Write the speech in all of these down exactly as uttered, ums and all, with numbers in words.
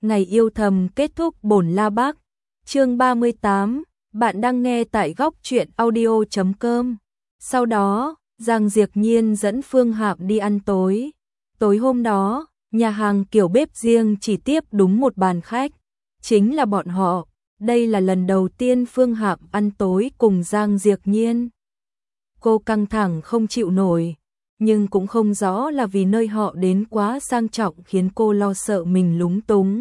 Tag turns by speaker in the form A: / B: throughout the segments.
A: Ngày yêu thầm kết thúc bổn la bác. Chương ba mươi tám, bạn đang nghe tại góc truyện audio chấm com. Sau đó, Giang Diệc Nhiên dẫn Phương Hạm đi ăn tối. Tối hôm đó, nhà hàng kiểu bếp riêng chỉ tiếp đúng một bàn khách, chính là bọn họ. Đây là lần đầu tiên Phương Hạm ăn tối cùng Giang Diệc Nhiên. Cô căng thẳng không chịu nổi, nhưng cũng không rõ là vì nơi họ đến quá sang trọng khiến cô lo sợ mình lúng túng,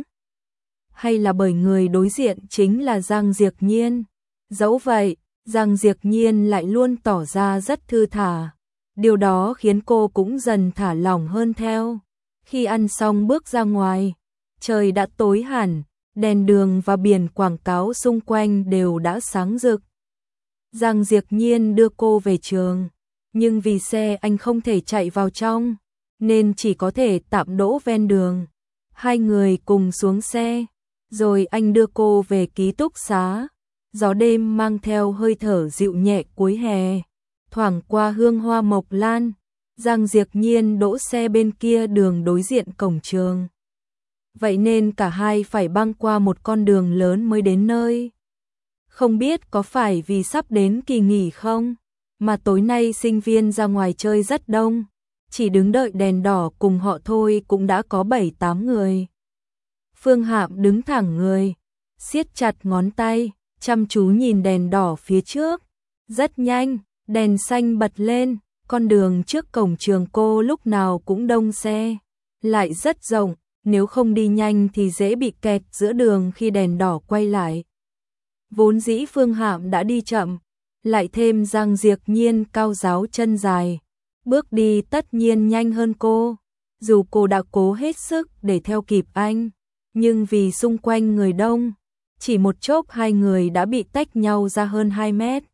A: hay là bởi người đối diện chính là Giang Diệc Nhiên. Dẫu vậy, Giang Diệc Nhiên lại luôn tỏ ra rất thư thả. Điều đó khiến cô cũng dần thả lỏng hơn theo. Khi ăn xong bước ra ngoài, trời đã tối hẳn, đèn đường và biển quảng cáo xung quanh đều đã sáng rực. Giang Diệc Nhiên đưa cô về trường, nhưng vì xe anh không thể chạy vào trong, nên chỉ có thể tạm đỗ ven đường. Hai người cùng xuống xe, rồi anh đưa cô về ký túc xá. Gió đêm mang theo hơi thở dịu nhẹ cuối hè, thoảng qua hương hoa mộc lan. Giang Diệc Nhiên đỗ xe bên kia đường đối diện cổng trường. Vậy nên cả hai phải băng qua một con đường lớn mới đến nơi. Không biết có phải vì sắp đến kỳ nghỉ không, mà tối nay sinh viên ra ngoài chơi rất đông. Chỉ đứng đợi đèn đỏ cùng họ thôi cũng đã có bảy tám người. Phương Hạm đứng thẳng người, siết chặt ngón tay, chăm chú nhìn đèn đỏ phía trước. Rất nhanh, đèn xanh bật lên, con đường trước cổng trường cô lúc nào cũng đông xe, lại rất rộng, nếu không đi nhanh thì dễ bị kẹt giữa đường khi đèn đỏ quay lại. Vốn dĩ Phương Hạm đã đi chậm, lại thêm Giang Diệc Nhiên cao ráo chân dài, bước đi tất nhiên nhanh hơn cô. Dù cô đã cố hết sức để theo kịp anh, nhưng vì xung quanh người đông, chỉ một chốc hai người đã bị tách nhau ra hơn hai mét.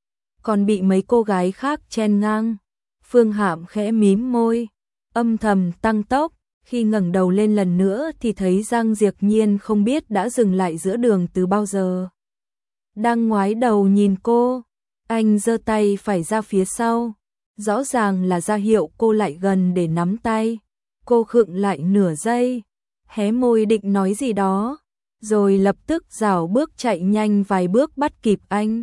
A: Còn bị mấy cô gái khác chen ngang. Phương Hạm khẽ mím môi, âm thầm tăng tốc. Khi ngẩng đầu lên lần nữa thì thấy Giang Diệc Nhiên không biết đã dừng lại giữa đường từ bao giờ. Đang ngoái đầu nhìn cô, anh giơ tay phải ra phía sau, rõ ràng là ra hiệu cô lại gần để nắm tay. Cô khựng lại nửa giây, hé môi định nói gì đó, rồi lập tức rảo bước chạy nhanh vài bước bắt kịp anh.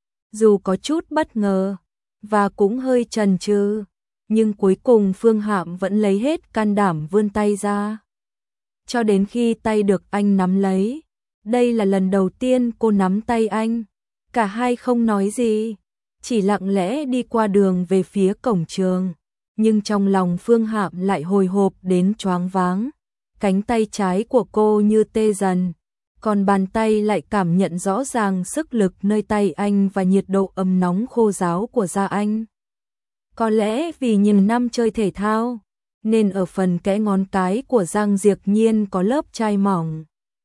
A: Dù có chút bất ngờ và cũng hơi chần chừ, nhưng cuối cùng Phương Hạm vẫn lấy hết can đảm vươn tay ra. Cho đến khi tay được anh nắm lấy, đây là lần đầu tiên cô nắm tay anh. Cả hai không nói gì, chỉ lặng lẽ đi qua đường về phía cổng trường. Nhưng trong lòng Phương Hạm lại hồi hộp đến choáng váng. Cánh tay trái của cô như tê dần, còn bàn tay lại cảm nhận rõ ràng sức lực nơi tay anh và nhiệt độ ấm nóng khô ráo của da anh. Có lẽ vì nhiều năm chơi thể thao, nên ở phần kẽ ngón cái của Giang Diệc Nhiên có lớp chai mỏng,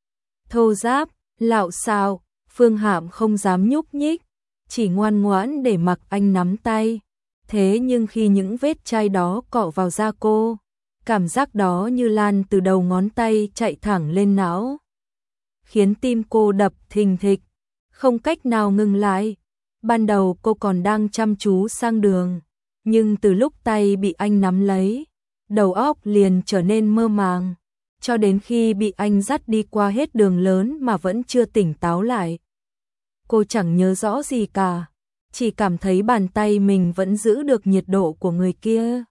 A: thô ráp, lạo xạo. Phương Hạm không dám nhúc nhích, chỉ ngoan ngoãn để mặc anh nắm tay. Thế nhưng khi những vết chai đó cọ vào da cô, cảm giác đó như lan từ đầu ngón tay chạy thẳng lên não, khiến tim cô đập thình thịch, không cách nào ngừng lại. Ban đầu cô còn đang chăm chú sang đường, nhưng từ lúc tay bị anh nắm lấy, đầu óc liền trở nên mơ màng, cho đến khi bị anh dắt đi qua hết đường lớn mà vẫn chưa tỉnh táo lại. Cô chẳng nhớ rõ gì cả, chỉ cảm thấy bàn tay mình vẫn giữ được nhiệt độ của người kia.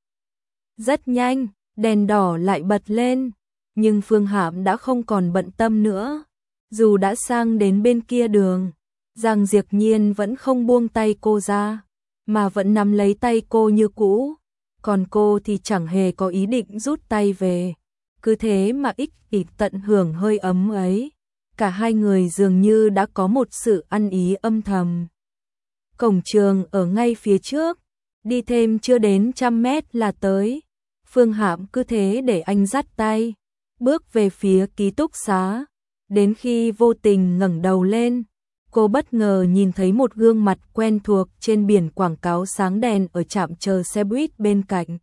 A: Rất nhanh, đèn đỏ lại bật lên, nhưng Phương Hạm đã không còn bận tâm nữa. Dù đã sang đến bên kia đường, Giang Diệc Nhiên vẫn không buông tay cô ra, mà vẫn nắm lấy tay cô như cũ. Còn cô thì chẳng hề có ý định rút tay về, cứ thế mà ích kỷ tận hưởng hơi ấm ấy. Cả hai người dường như đã có một sự ăn ý âm thầm. Cổng trường ở ngay phía trước, đi thêm chưa đến trăm mét là tới. Phương Hạm cứ thế để anh dắt tay, bước về phía ký túc xá. Đến khi vô tình ngẩng đầu lên, cô bất ngờ nhìn thấy một gương mặt quen thuộc trên biển quảng cáo sáng đèn ở trạm chờ xe buýt bên cạnh.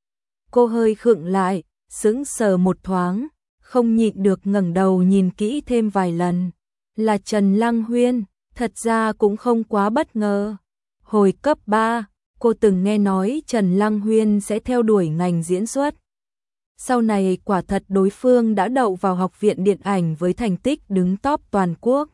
A: Cô hơi khựng lại, sững sờ một thoáng, không nhịn được ngẩng đầu nhìn kỹ thêm vài lần. Là Trần Lăng Huyên, thật ra cũng không quá bất ngờ. Hồi cấp ba, cô từng nghe nói Trần Lăng Huyên sẽ theo đuổi ngành diễn xuất. Sau này quả thật đối phương đã đậu vào học viện điện ảnh với thành tích đứng top toàn quốc,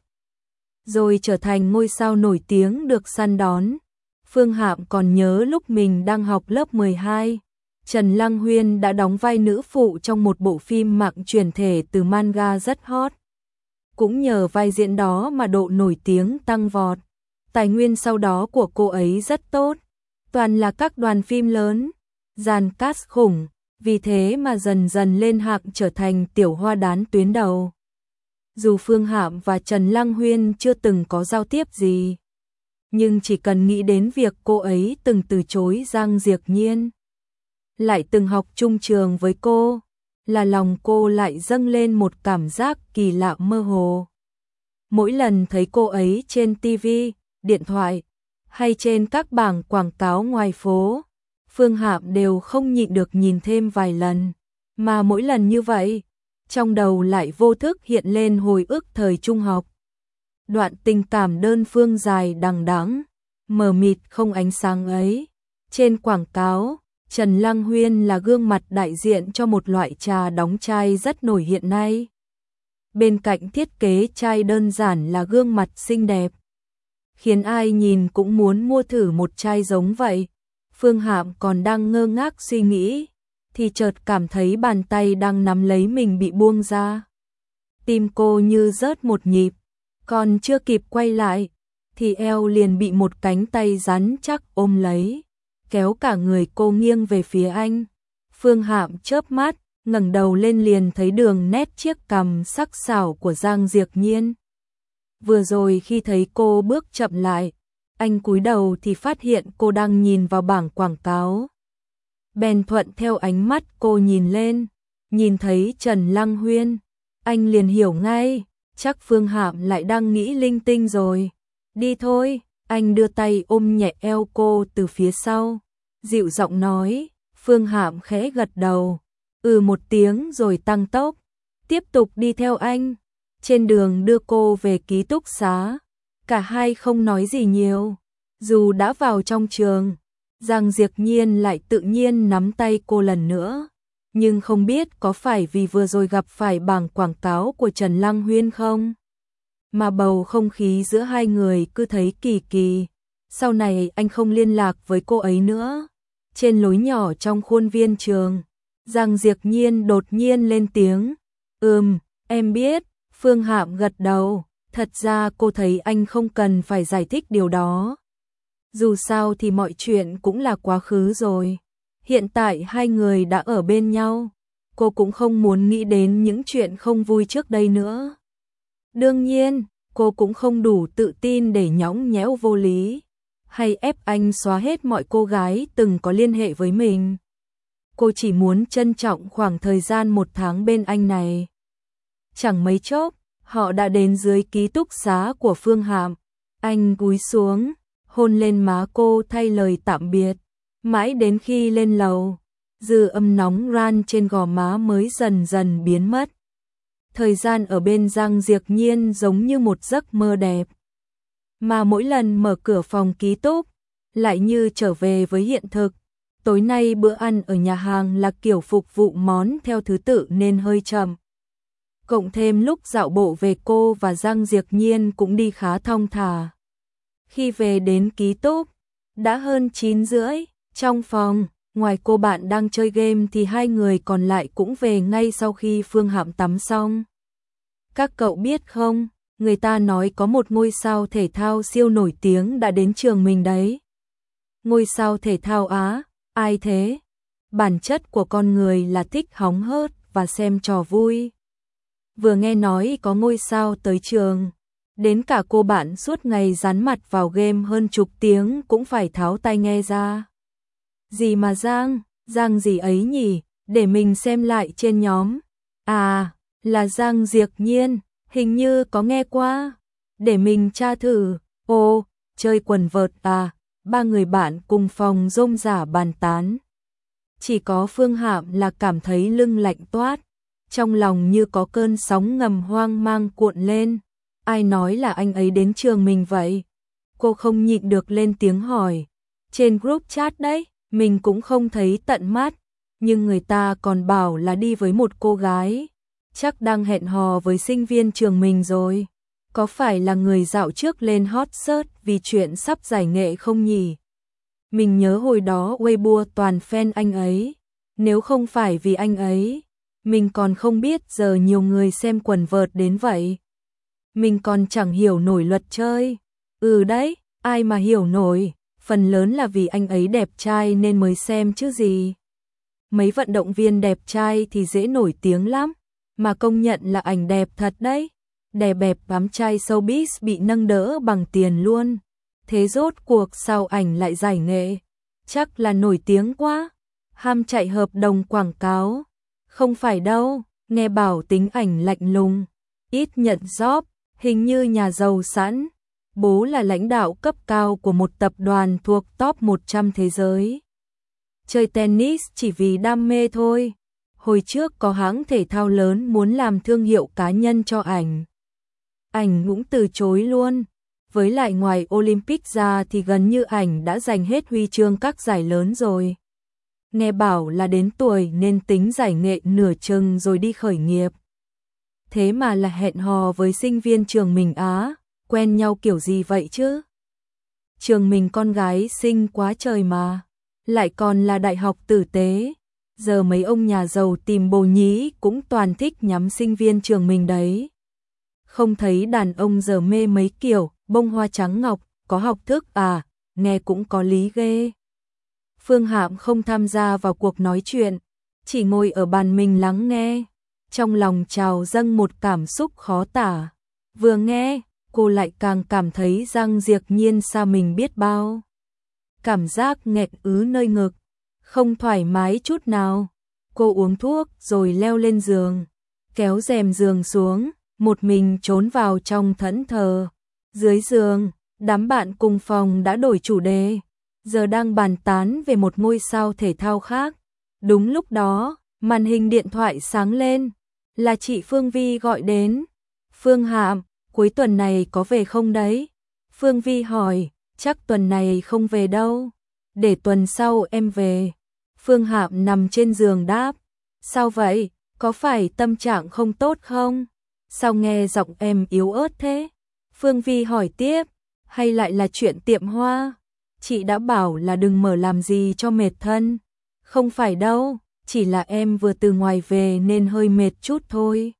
A: rồi trở thành ngôi sao nổi tiếng được săn đón. Phương Hạm còn nhớ lúc mình đang học lớp mười hai, Trần Lăng Huyên đã đóng vai nữ phụ trong một bộ phim mạng chuyển thể từ manga rất hot. Cũng nhờ vai diễn đó mà độ nổi tiếng tăng vọt. Tài nguyên sau đó của cô ấy rất tốt, toàn là các đoàn phim lớn, dàn cast khủng, vì thế mà dần dần lên hạng trở thành tiểu hoa đán tuyến đầu. Dù Phương Hạm và Trần Lăng Huyên chưa từng có giao tiếp gì, nhưng chỉ cần nghĩ đến việc cô ấy từng từ chối Giang Diệc Nhiên, lại từng học chung trường với cô, là lòng cô lại dâng lên một cảm giác kỳ lạ mơ hồ. Mỗi lần thấy cô ấy trên ti vi, điện thoại, hay trên các bảng quảng cáo ngoài phố, Phương Hạm đều không nhịn được nhìn thêm vài lần, mà mỗi lần như vậy, trong đầu lại vô thức hiện lên hồi ức thời trung học. Đoạn tình cảm đơn phương dài đằng đẵng, mờ mịt không ánh sáng ấy. Trên quảng cáo, Trần Lăng Huyên là gương mặt đại diện cho một loại trà đóng chai rất nổi hiện nay. Bên cạnh thiết kế chai đơn giản là gương mặt xinh đẹp, khiến ai nhìn cũng muốn mua thử một chai giống vậy. Phương Hạm còn đang ngơ ngác suy nghĩ, thì chợt cảm thấy bàn tay đang nắm lấy mình bị buông ra. Tim cô như rớt một nhịp, còn chưa kịp quay lại, thì eo liền bị một cánh tay rắn chắc ôm lấy, kéo cả người cô nghiêng về phía anh. Phương Hạm chớp mắt, ngẩng đầu lên liền thấy đường nét chiếc cằm sắc sảo của Giang Diệc Nhiên. Vừa rồi khi thấy cô bước chậm lại, anh cúi đầu thì phát hiện cô đang nhìn vào bảng quảng cáo. Bèn thuận theo ánh mắt cô nhìn lên, nhìn thấy Trần Lăng Huyên, anh liền hiểu ngay, chắc Phương Hạm lại đang nghĩ linh tinh rồi. Đi thôi, anh đưa tay ôm nhẹ eo cô từ phía sau, dịu giọng nói. Phương Hạm khẽ gật đầu, ừ một tiếng rồi tăng tốc, tiếp tục đi theo anh. Trên đường đưa cô về ký túc xá, cả hai không nói gì nhiều. Dù đã vào trong trường, Giang Diệc Nhiên lại tự nhiên nắm tay cô lần nữa. Nhưng không biết có phải vì vừa rồi gặp phải bảng quảng cáo của Trần Lăng Huyên không, mà bầu không khí giữa hai người cứ thấy kỳ kỳ. Sau này anh không liên lạc với cô ấy nữa. Trên lối nhỏ trong khuôn viên trường, Giang Diệc Nhiên đột nhiên lên tiếng. Ừm, em biết. Phương Hạm gật đầu. Thật ra cô thấy anh không cần phải giải thích điều đó. Dù sao thì mọi chuyện cũng là quá khứ rồi. Hiện tại hai người đã ở bên nhau, cô cũng không muốn nghĩ đến những chuyện không vui trước đây nữa. Đương nhiên, cô cũng không đủ tự tin để nhõng nhẽo vô lý, hay ép anh xóa hết mọi cô gái từng có liên hệ với mình. Cô chỉ muốn trân trọng khoảng thời gian một tháng bên anh này. Chẳng mấy chốc, họ đã đến dưới ký túc xá của Phương Hạm. Anh cúi xuống, hôn lên má cô thay lời tạm biệt. Mãi đến khi lên lầu, dư âm nóng ran trên gò má mới dần dần biến mất. Thời gian ở bên Giang Diệc Nhiên giống như một giấc mơ đẹp. Mà mỗi lần mở cửa phòng ký túc, lại như trở về với hiện thực. Tối nay bữa ăn ở nhà hàng là kiểu phục vụ món theo thứ tự nên hơi chậm. Cộng thêm lúc dạo bộ về, cô và Giang Diệc Nhiên cũng đi khá thong thả. Khi về đến ký túc, đã hơn chín rưỡi. Trong phòng, ngoài cô bạn đang chơi game thì hai người còn lại cũng về ngay sau khi Phương Hạm tắm xong. Các cậu biết không, người ta nói có một ngôi sao thể thao siêu nổi tiếng đã đến trường mình đấy. Ngôi sao thể thao á, ai thế? Bản chất của con người là thích hóng hớt và xem trò vui. Vừa nghe nói có ngôi sao tới trường, đến cả cô bạn suốt ngày dán mặt vào game hơn chục tiếng cũng phải tháo tai nghe ra. Gì mà Giang, Giang gì ấy nhỉ, để mình xem lại trên nhóm. À, là Giang Diệc Nhiên, hình như có nghe qua. Để mình tra thử. Ồ, chơi quần vợt à, ba người bạn cùng phòng rôm rả bàn tán. Chỉ có Phương Hạm là cảm thấy lưng lạnh toát, trong lòng như có cơn sóng ngầm hoang mang cuộn lên. Ai nói là anh ấy đến trường mình vậy? Cô không nhịn được lên tiếng hỏi. Trên group chat đấy, mình cũng không thấy tận mắt. nhưng người ta còn bảo là đi với một cô gái, chắc đang hẹn hò với sinh viên trường mình rồi. Có phải là người dạo trước lên hot search vì chuyện sắp giải nghệ không nhỉ? Mình nhớ hồi đó Weibo toàn fan anh ấy, nếu không phải vì anh ấy, mình còn không biết giờ nhiều người xem quần vợt đến vậy. Mình còn chẳng hiểu nổi luật chơi. Ừ đấy, ai mà hiểu nổi, phần lớn là vì anh ấy đẹp trai nên mới xem chứ gì. Mấy vận động viên đẹp trai thì dễ nổi tiếng lắm, mà công nhận là ảnh đẹp thật đấy. Đè bẹp bám trai showbiz bị nâng đỡ bằng tiền luôn. Thế rốt cuộc sao ảnh lại giải nghệ? Chắc là nổi tiếng quá, ham chạy hợp đồng quảng cáo. Không phải đâu, nghe bảo tính ảnh lạnh lùng, ít nhận job, hình như nhà giàu sẵn. Bố là lãnh đạo cấp cao của một tập đoàn thuộc top một trăm thế giới. Chơi tennis chỉ vì đam mê thôi. Hồi trước có hãng thể thao lớn muốn làm thương hiệu cá nhân cho ảnh. Ảnh cũng từ chối luôn. Với lại ngoài Olympic ra thì gần như ảnh đã giành hết huy chương các giải lớn rồi. Nghe bảo là đến tuổi nên tính giải nghệ nửa chừng rồi đi khởi nghiệp. Thế mà là hẹn hò với sinh viên trường mình á, quen nhau kiểu gì vậy chứ? Trường mình con gái xinh quá trời mà, lại còn là đại học tử tế. Giờ mấy ông nhà giàu tìm bồ nhí cũng toàn thích nhắm sinh viên trường mình đấy. Không thấy đàn ông giờ mê mấy kiểu bông hoa trắng ngọc, có học thức à, nghe cũng có lý ghê. Phương Hạm không tham gia vào cuộc nói chuyện, chỉ ngồi ở bàn mình lắng nghe, trong lòng trào dâng một cảm xúc khó tả. Vừa nghe, cô lại càng cảm thấy Giang Diệp Nhiên xa mình biết bao. Cảm giác nghẹt ứ nơi ngực, không thoải mái chút nào. Cô uống thuốc rồi leo lên giường, kéo rèm giường xuống, một mình trốn vào trong thẫn thờ. Dưới giường, đám bạn cùng phòng đã đổi chủ đề, giờ đang bàn tán về một ngôi sao thể thao khác. Đúng lúc đó, màn hình điện thoại sáng lên, là chị Phương Vi gọi đến. Phương Hạm, cuối tuần này có về không đấy? Phương Vi hỏi, chắc tuần này không về đâu, để tuần sau em về. Phương Hạm nằm trên giường đáp, sao vậy, có phải tâm trạng không tốt không? Sao nghe giọng em yếu ớt thế? Phương Vi hỏi tiếp, hay lại là chuyện tiệm hoa? Chị đã bảo là đừng mở làm gì cho mệt thân. Không phải đâu, chỉ là em vừa từ ngoài về nên hơi mệt chút thôi.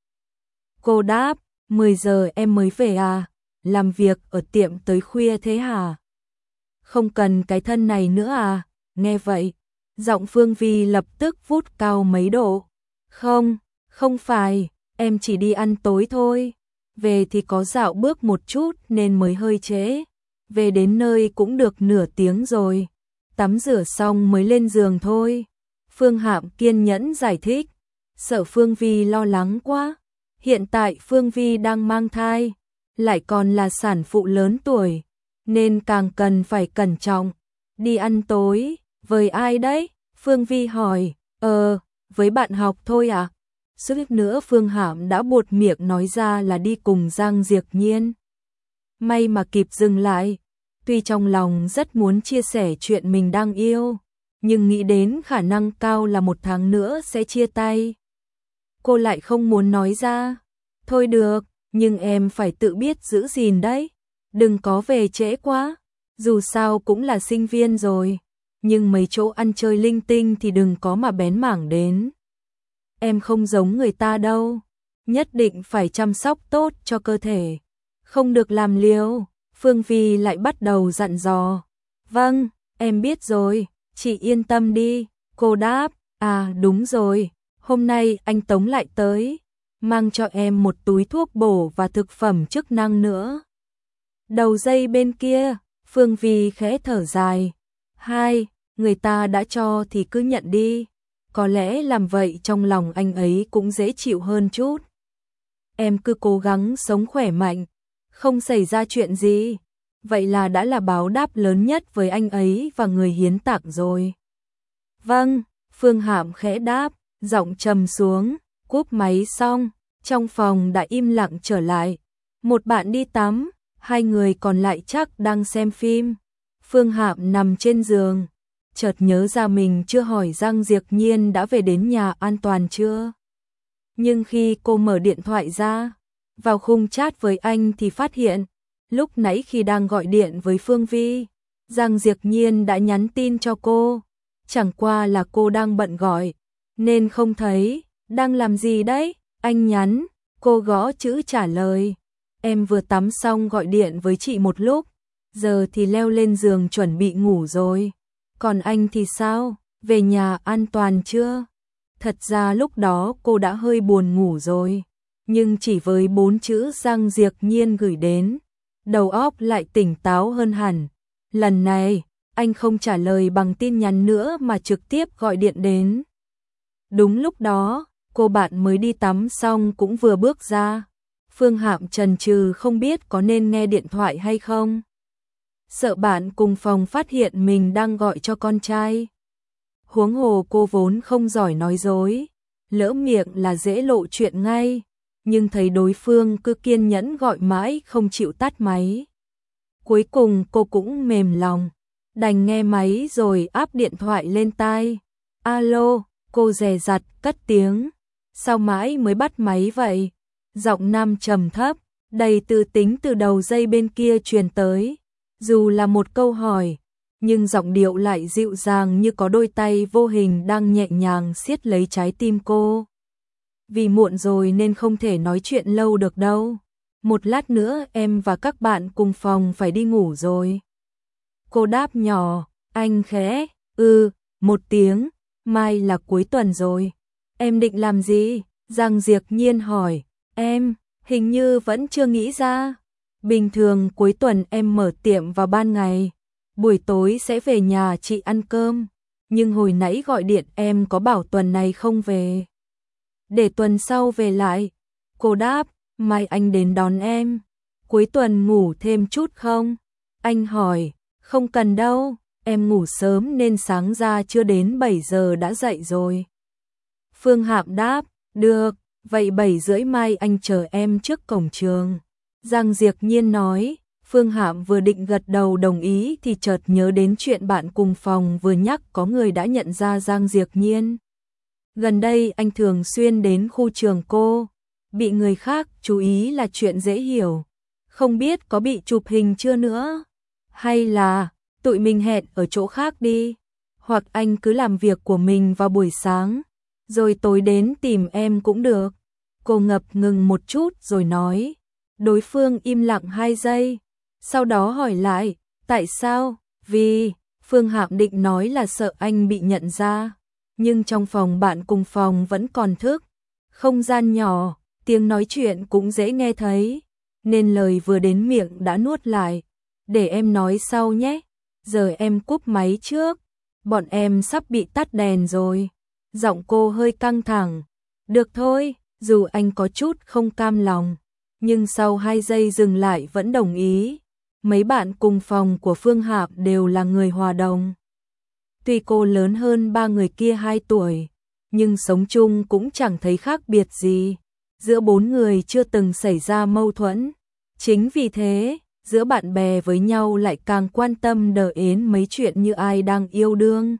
A: Cô đáp, mười giờ em mới về à? Làm việc ở tiệm tới khuya thế hả? Không cần cái thân này nữa à? Nghe vậy, giọng Phương Vi lập tức vút cao mấy độ. Không, không phải, em chỉ đi ăn tối thôi. Về thì có dạo bước một chút nên mới hơi trễ. Về đến nơi cũng được nửa tiếng rồi. Tắm rửa xong mới lên giường thôi. Phương Hạm kiên nhẫn giải thích. Sợ Phương Vi lo lắng quá. Hiện tại Phương Vi đang mang thai, lại còn là sản phụ lớn tuổi, nên càng cần phải cẩn trọng. Đi ăn tối, với ai đấy? Phương Vi hỏi. Ờ, với bạn học thôi à? Suýt nữa Phương Hạm đã buột miệng nói ra là đi cùng Giang Diệp Nhiên. May mà kịp dừng lại. Tuy trong lòng rất muốn chia sẻ chuyện mình đang yêu, nhưng nghĩ đến khả năng cao là một tháng nữa sẽ chia tay, cô lại không muốn nói ra. Thôi được, nhưng em phải tự biết giữ gìn đấy. Đừng có về trễ quá. Dù sao cũng là sinh viên rồi. Nhưng mấy chỗ ăn chơi linh tinh thì đừng có mà bén mảng đến. Em không giống người ta đâu. Nhất định phải chăm sóc tốt cho cơ thể. Không được làm liều. Phương Vi lại bắt đầu dặn dò. Vâng, em biết rồi. Chị yên tâm đi. Cô đáp. À đúng rồi. Hôm nay anh Tống lại tới, mang cho em một túi thuốc bổ và thực phẩm chức năng nữa. Đầu dây bên kia, Phương Vi khẽ thở dài. Hai, người ta đã cho thì cứ nhận đi. Có lẽ làm vậy trong lòng anh ấy cũng dễ chịu hơn chút. Em cứ cố gắng sống khỏe mạnh, không xảy ra chuyện gì. Vậy là đã là báo đáp lớn nhất với anh ấy và người hiến tặng rồi. Vâng, Phương Hạm khẽ đáp, giọng trầm xuống, cúp máy xong, trong phòng đã im lặng trở lại. Một bạn đi tắm, hai người còn lại chắc đang xem phim. Phương Hạm nằm trên giường, chợt nhớ ra mình chưa hỏi Giang Diệp Nhiên đã về đến nhà an toàn chưa. Nhưng khi cô mở điện thoại ra, vào khung chat với anh thì phát hiện, lúc nãy khi đang gọi điện với Phương Vi, Giang Diệp Nhiên đã nhắn tin cho cô, chẳng qua là cô đang bận gọi, nên không thấy. Đang làm gì đấy? Anh nhắn, cô gõ chữ trả lời. Em vừa tắm xong gọi điện với chị một lúc, giờ thì leo lên giường chuẩn bị ngủ rồi. Còn anh thì sao? Về nhà an toàn chưa? Thật ra lúc đó cô đã hơi buồn ngủ rồi, nhưng chỉ với bốn chữ Giang Diệp Nhiên gửi đến, đầu óc lại tỉnh táo hơn hẳn. Lần này, anh không trả lời bằng tin nhắn nữa mà trực tiếp gọi điện đến. Đúng lúc đó, cô bạn mới đi tắm xong cũng vừa bước ra. Phương Hạm chần chừ không biết có nên nghe điện thoại hay không. Sợ bạn cùng phòng phát hiện mình đang gọi cho con trai. Huống hồ cô vốn không giỏi nói dối, lỡ miệng là dễ lộ chuyện ngay, nhưng thấy đối phương cứ kiên nhẫn gọi mãi không chịu tắt máy. Cuối cùng cô cũng mềm lòng, đành nghe máy rồi áp điện thoại lên tai. Alo, cô dè dặt cất tiếng. Sao mãi mới bắt máy vậy? Giọng nam trầm thấp, đầy tự tính từ đầu dây bên kia truyền tới. Dù là một câu hỏi, nhưng giọng điệu lại dịu dàng như có đôi tay vô hình đang nhẹ nhàng siết lấy trái tim cô. Vì muộn rồi nên không thể nói chuyện lâu được đâu. Một lát nữa em và các bạn cùng phòng phải đi ngủ rồi. Cô đáp nhỏ, anh khẽ, ừ, một tiếng, mai là cuối tuần rồi. Em định làm gì? Giang Diệp Nhiên hỏi, em, hình như vẫn chưa nghĩ ra. Bình thường cuối tuần em mở tiệm vào ban ngày, buổi tối sẽ về nhà chị ăn cơm. Nhưng hồi nãy gọi điện em có bảo tuần này không về. Để tuần sau về lại. Cô đáp, mai anh đến đón em. Cuối tuần ngủ thêm chút không? Anh hỏi, không cần đâu, em ngủ sớm nên sáng ra chưa đến bảy giờ đã dậy rồi. Phương Hạm đáp, được, vậy bảy rưỡi mai anh chờ em trước cổng trường. Giang Diệp Nhiên nói. Phương Hạm vừa định gật đầu đồng ý thì chợt nhớ đến chuyện bạn cùng phòng vừa nhắc có người đã nhận ra Giang Diệp Nhiên. Gần đây anh thường xuyên đến khu trường cô, bị người khác chú ý là chuyện dễ hiểu. Không biết có bị chụp hình chưa nữa? Hay là tụi mình hẹn ở chỗ khác đi? Hoặc anh cứ làm việc của mình vào buổi sáng, rồi tối đến tìm em cũng được. Cô ngập ngừng một chút rồi nói. Đối phương im lặng hai giây. Sau đó hỏi lại, tại sao? Vì, Phương Hạm định nói là sợ anh bị nhận ra, nhưng trong phòng bạn cùng phòng vẫn còn thức. Không gian nhỏ, tiếng nói chuyện cũng dễ nghe thấy, nên lời vừa đến miệng đã nuốt lại. Để em nói sau nhé, giờ em cúp máy trước, bọn em sắp bị tắt đèn rồi. Giọng cô hơi căng thẳng. Được thôi, dù anh có chút không cam lòng, nhưng sau hai giây dừng lại vẫn đồng ý. Mấy bạn cùng phòng của Phương Hạm đều là người hòa đồng. Tuy cô lớn hơn ba người kia hai tuổi, nhưng sống chung cũng chẳng thấy khác biệt gì. Giữa bốn người chưa từng xảy ra mâu thuẫn. Chính vì thế, giữa bạn bè với nhau lại càng quan tâm đờ ến mấy chuyện như ai đang yêu đương,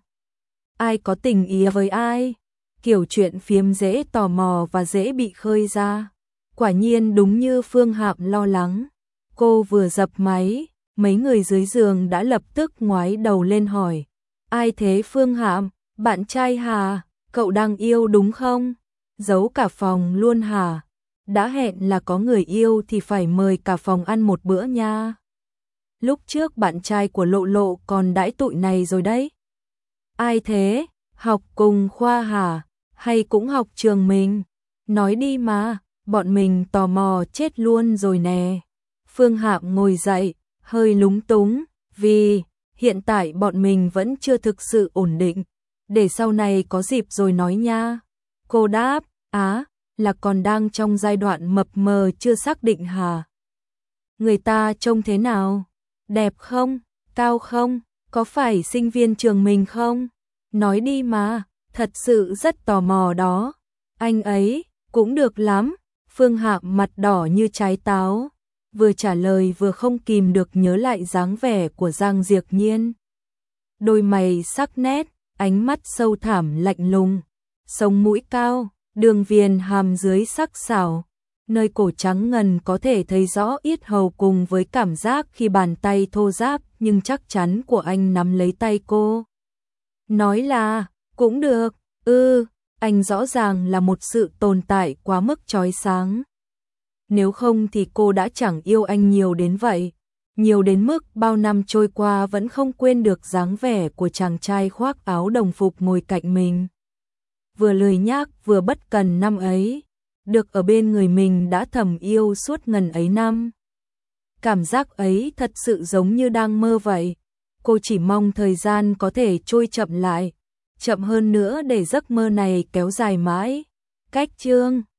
A: ai có tình ý với ai. Kiểu chuyện phiếm dễ tò mò và dễ bị khơi ra. Quả nhiên đúng như Phương Hạm lo lắng. Cô vừa dập máy, mấy người dưới giường đã lập tức ngoái đầu lên hỏi. Ai thế Phương Hạm? Bạn trai hả? Cậu đang yêu đúng không? Giấu cả phòng luôn hả? Đã hẹn là có người yêu thì phải mời cả phòng ăn một bữa nha. Lúc trước bạn trai của Lộ Lộ còn đãi tụi này rồi đấy. Ai thế? Học cùng khoa hả? Hay cũng học trường mình? Nói đi mà, bọn mình tò mò chết luôn rồi nè. Phương Hạm ngồi dậy, hơi lúng túng, vì hiện tại bọn mình vẫn chưa thực sự ổn định, để sau này có dịp rồi nói nha. Cô đáp, á, là còn đang trong giai đoạn mập mờ chưa xác định hả? Người ta trông thế nào? Đẹp không? Cao không? Có phải sinh viên trường mình không? Nói đi mà, thật sự rất tò mò đó. Anh ấy, cũng được lắm. Phương Hạm mặt đỏ như trái táo, vừa trả lời vừa không kìm được nhớ lại dáng vẻ của Giang Diệp Nhiên. đôi mày sắc nét, ánh mắt sâu thẳm lạnh lùng, sống mũi cao, đường viền hàm dưới sắc sảo, nơi cổ trắng ngần có thể thấy rõ yết hầu cùng với cảm giác khi bàn tay thô ráp nhưng chắc chắn của anh nắm lấy tay cô. Nói là, cũng được, ư, anh rõ ràng là một sự tồn tại quá mức chói sáng. Nếu không thì cô đã chẳng yêu anh nhiều đến vậy, nhiều đến mức bao năm trôi qua vẫn không quên được dáng vẻ của chàng trai khoác áo đồng phục ngồi cạnh mình. Vừa lười nhác vừa bất cần năm ấy, được ở bên người mình đã thầm yêu suốt ngần ấy năm. Cảm giác ấy thật sự giống như đang mơ vậy. Cô chỉ mong thời gian có thể trôi chậm lại, chậm hơn nữa để giấc mơ này kéo dài mãi. Cách chương